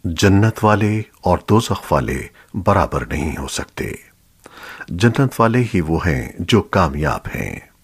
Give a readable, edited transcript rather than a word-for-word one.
जन्नत वाले और दोज़ख वाले बराबर नहीं हो सकते। जन्नत वाले ही वो हैं जो कामयाब हैं।